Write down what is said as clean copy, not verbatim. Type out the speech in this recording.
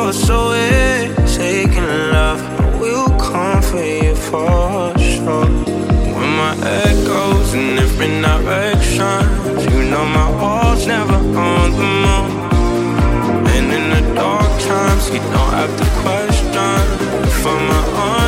so it's taking love. I will come for you for sure. When my head goes in different directions, you know my heart's never on the moon. And in the dark times, you don't have to question. For my